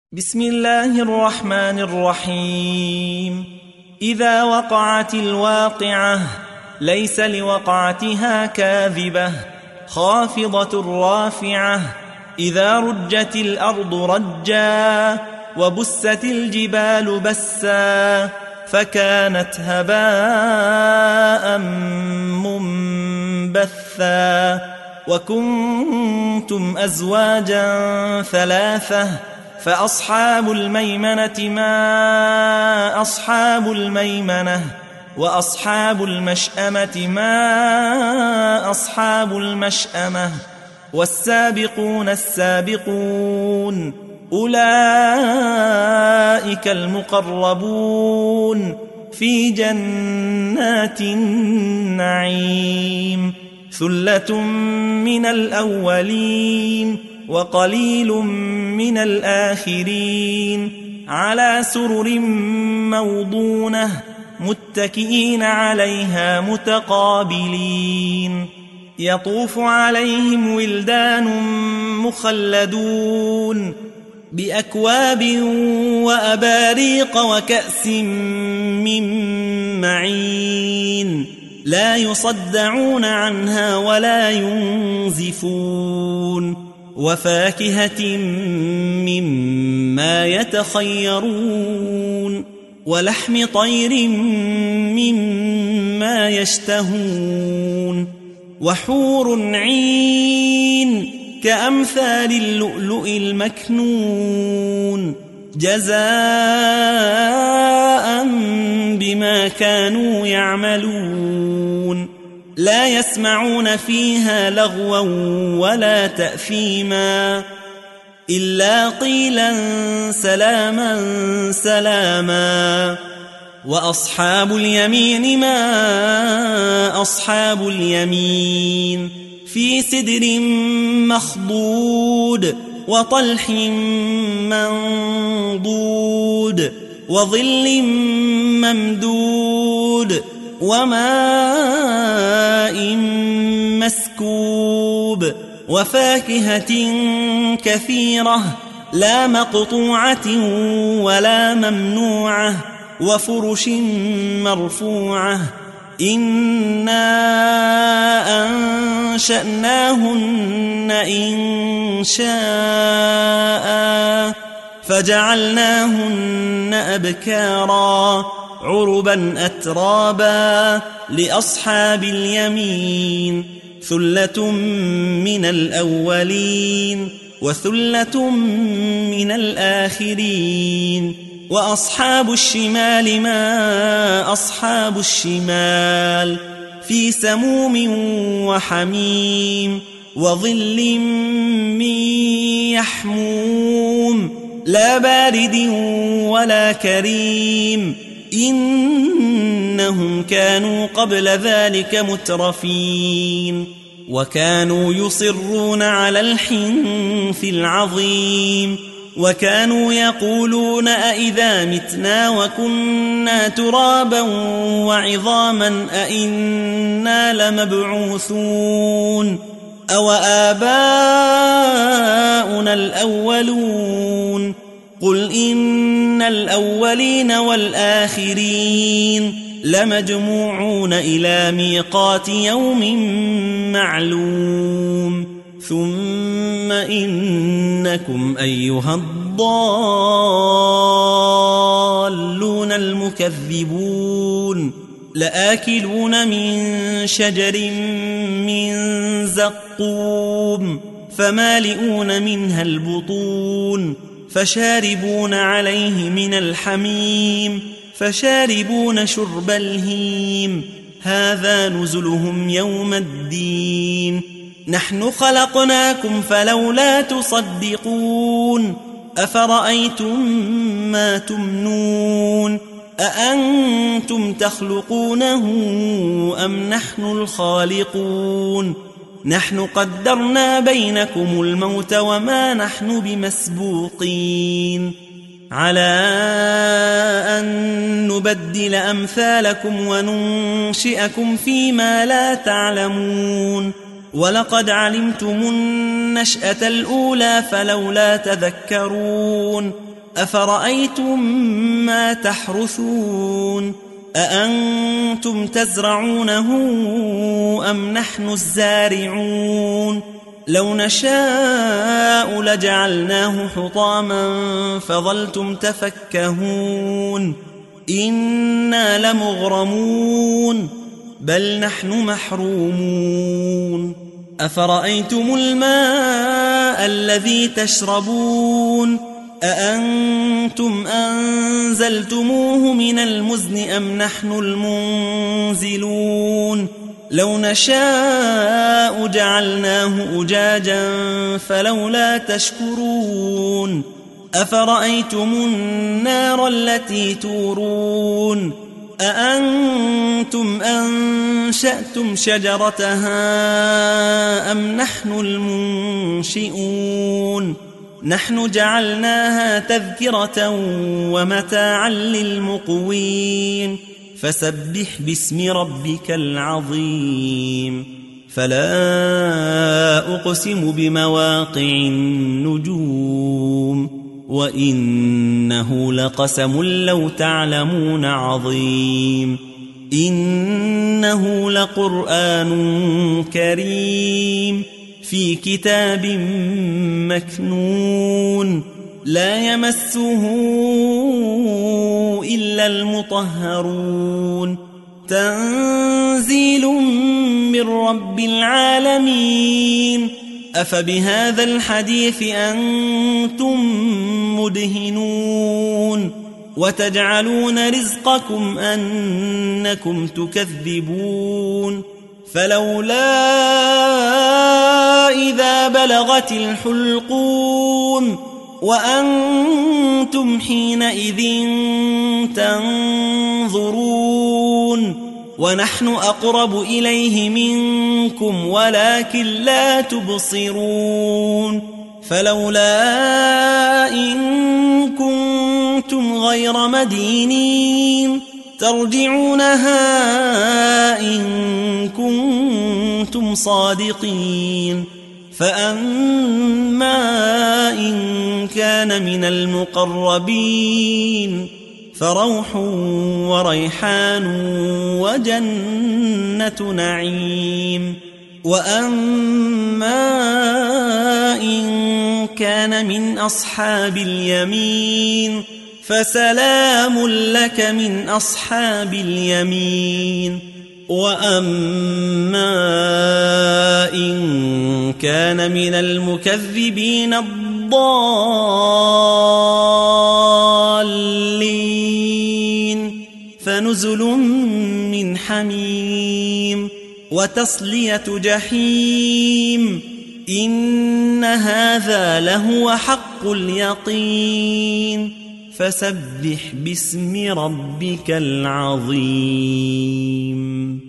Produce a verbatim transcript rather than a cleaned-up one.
بسم الله الرحمن الرحيم. إذا وقعت الواقعة ليس لوقعتها كاذبة خافضة رافعة. إذا رجت الأرض رجا وبست الجبال بسا فكانت هباء منبثا. وكنتم أزواجا ثلاثة فأصحاب الميمنة ما أصحاب الميمنة وأصحاب المشأمة ما أصحاب المشأمة. والسابقون السابقون أولئك المقربون في جنات النعيم. ثلة من الأولين وقليل من الآخرين. على سرر موضونة متكئين عليها متقابلين. يطوف عليهم ولدان مخلدون بأكواب وأباريق وكأس من معين لا يصدعون عنها ولا ينزفون. وفاكهة مما يتخيرون ولحم طير مما يشتهون. وحور عين كأمثال اللؤلؤ المكنون جزاء بما كانوا يعملون. لا يسمعون فيها لغوا ولا تأثيما إلا قيلا سلاما سلاما. وأصحاب اليمين ما أصحاب اليمين. في سدر مخضود وطلح منضود وظل ممدود وماء مسكوب. وفاكهة كثيرة لا مقطوعة ولا ممنوعة. وفرش مرفوعة. إنا أنشأناهن إن شاء فجعلناهن أبكارا عربا أترابا لأصحاب اليمين. ثلة من الأولين وثلة من الآخرين. وأصحاب الشمال ما أصحاب الشمال. في سموم وحميم وظل من يحموم لا بارد ولا كريم. إنهم كانوا قبل ذلك مترفين وكانوا يصرون على الحنث العظيم. وكانوا يقولون أئذا متنا وكنا ترابا وعظاما أئنا لمبعوثون أو آباؤنا الأولون. قل إن الأولين والآخرين لمجموعون إلى ميقات يوم معلوم. ثم إنكم أيها الضالون المكذبون لآكلون من شجر من زقوم فمالئون منها البطون فشاربون عليه من الحميم فشاربون شرب الهيم. هذا نزلهم يوم الدين. نحن خلقناكم فلولا تصدقون. أفرأيتم ما تمنون أأنتم تخلقونه أم نحن الخالقون. نحن قدرنا بينكم الموت وما نحن بمسبوقين على أن نبدل أمثالكم وننشئكم فيما لا تعلمون. ولقد علمتم النشأة الأولى فلولا تذكرون أفرأيتم ما تحرثون أأنتم تزرعونه أم نحن الزارعون لو نشاء لجعلناه حطاما فظلتم تفكهون إنا لمغرمون بل نحن محرومون أفرأيتم الماء الذي تشربون أأنتم أنزلتموه من المزن أم نحن المنزلون لو نشاء جعلناه أجاجا فلولا تشكرون أفرأيتم النار التي تورون أأنتم أنشأتم شجرتها أم نحن المنشئون نحن جعلناها تذكرة ومتاعا للمقوين فسبح باسم ربك العظيم فلا أقسم بمواقع النجوم وإنه لقسم لو تعلمون عظيم إنه لقرآن كريم في كتاب مكنون لا يمسه إلا المطهرون تنزيل من رب العالمين أفبهذا الحديث أنتم مدهنون وتجعلون رزقكم أنكم تكذبون فلولا إذا بلغت الحلقوم وأنتم حينئذ تنظرون ونحن أقرب إليه منكم ولكن لا تبصرون فلولا إن كنتم غير مدينين ترجعونها إن كنتم صادقين فأما إن كان من المقربين فروح وريحان وجنة نعيم وأما إن كان من أصحاب اليمين فسلام لك من أصحاب اليمين وأما إن كان من المكذبين الضالين فنزل من حميم وتصلية جحيم إن هذا لهو حق اليقين فسبح باسم ربك العظيم